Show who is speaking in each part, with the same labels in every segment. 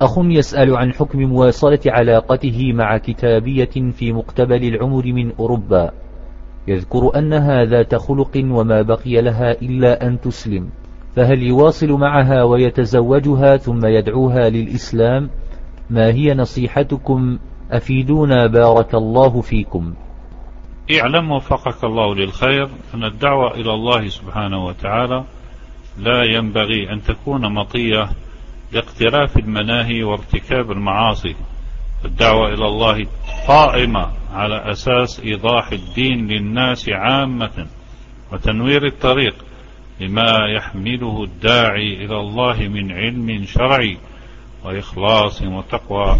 Speaker 1: أخ يسأل عن حكم مواصلة علاقته مع كتابية في مقتبل العمر من أوروبا، يذكر أنها ذات خلق وما بقي لها إلا أن تسلم، فهل يواصل معها ويتزوجها ثم يدعوها للإسلام؟ ما هي نصيحتكم؟ أفيدونا بارك الله فيكم.
Speaker 2: اعلم وفقك الله للخير أن الدعوة إلى الله سبحانه وتعالى لا ينبغي أن تكون مطية لاقتراف المناهي وارتكاب المعاصي. الدعوة إلى الله قائمة على أساس إيضاح الدين للناس عامة وتنوير الطريق لما يحمله الداعي إلى الله من علم شرعي وإخلاص وتقوى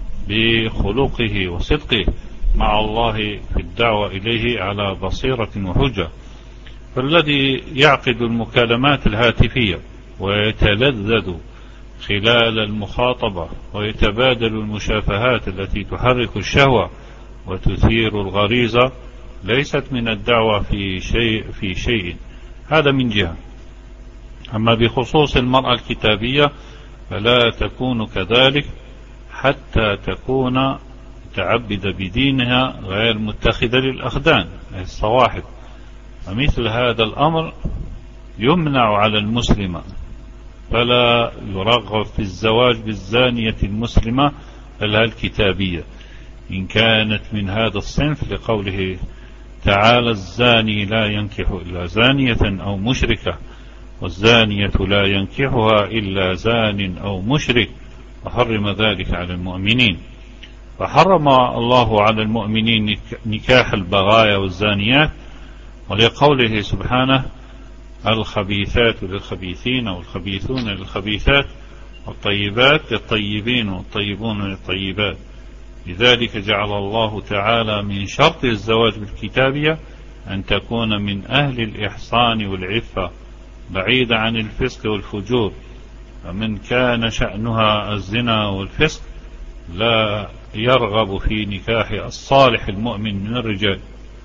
Speaker 2: بخلقه وصدقه مع الله في الدعوة إليه على بصيرة وحجة. فالذي يعقد المكالمات الهاتفية ويتلذذ خلال المخاطبة ويتبادل المشافهات التي تحرك الشهوة وتثير الغريزة ليست من الدعوة في شيء. هذا من جهة. أما بخصوص المرأة الكتابية فلا تكون كذلك حتى تكون متعبدة بدينها غير متخذة للأخدان الصواحب. ومثل هذا الأمر يمنع على المسلمة، فلا يرغب في الزواج بالزانية المسلمة بل الكتابية إن كانت من هذا الصنف، لقوله تعالى الزاني لا ينكح إلا زانية أو مشركة والزانية لا ينكحها إلا زان أو مشرك وحرم ذلك على المؤمنين. فحرم الله على المؤمنين نكاح البغايا والزانيات، ولقوله سبحانه الخبيثات للخبيثين والخبيثون للخبيثات والطيبات للطيبين والطيبون للطيبات. لذلك جعل الله تعالى من شرط الزواج بالكتابية أن تكون من أهل الإحصان والعفة بعيدة عن الفسق والفجور. فمن كان شأنها الزنا والفسق لا يرغب في نكاح الصالح المؤمن من الرجال،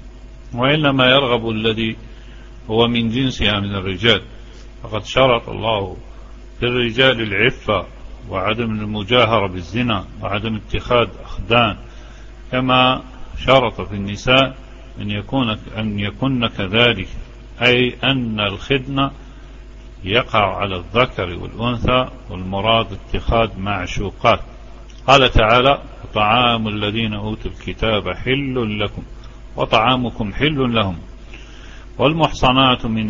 Speaker 2: وإنما يرغب الذي هو من جنسها من الرجال. فقد شرط الله في الرجال العفة وعدم المجاهرة بالزنا وعدم اتخاذ أخدان، كما شرط في النساء أن يكون كذلك، أي أن الخدن يقع على الذكر والأنثى، والمراد اتخاذ معشوقات. قال تعالى طعام الذين أوتوا الكتاب حل لكم وطعامكم حل لهم والمحصنات من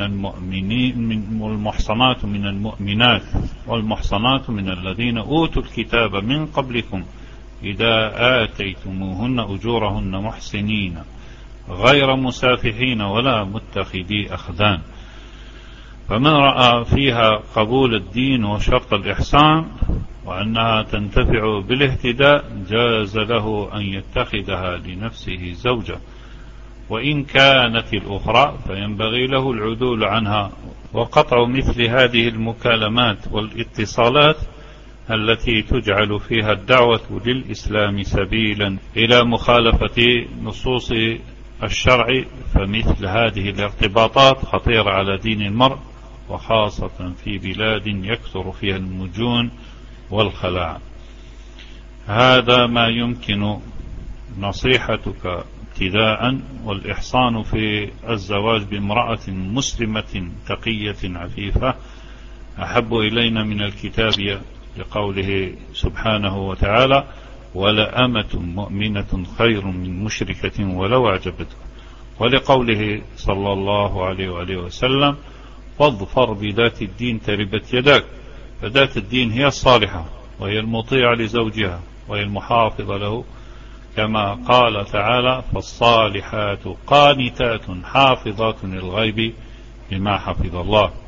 Speaker 2: المؤمنات والمحصنات من الذين أوتوا الكتاب من قبلكم إذا آتيتموهن أجورهن محسنين غير مسافحين ولا متخذي أخدان. فمن رأى فيها قبول الدين وشرط الإحسان وأنها تنتفع بالاهتداء جاز له أن يتخذها لنفسه زوجة، وإن كانت الأخرى فينبغي له العدول عنها وقطع مثل هذه المكالمات والاتصالات التي تجعل فيها الدعوة للإسلام سبيلا إلى مخالفة نصوص الشرع. فمثل هذه الارتباطات خطيرة على دين المرء، وخاصة في بلاد يكثر فيها المجون والخلاع. هذا ما يمكن نصيحتك ابتداء. والإحصان في الزواج بامرأة مسلمة تقية عفيفة أحب إلينا من الكتابية، لقوله سبحانه وتعالى ولأمة مؤمنة خير من مشركة ولو أعجبتك، ولقوله صلى الله عليه وآله وسلم واظفر بذات الدين تربت يداك. فذات الدين هي الصالحة وهي المطيعة لزوجها وهي المحافظة له، كما قال تعالى فالصالحات قانتات حافظات للغيب بما حفظ الله.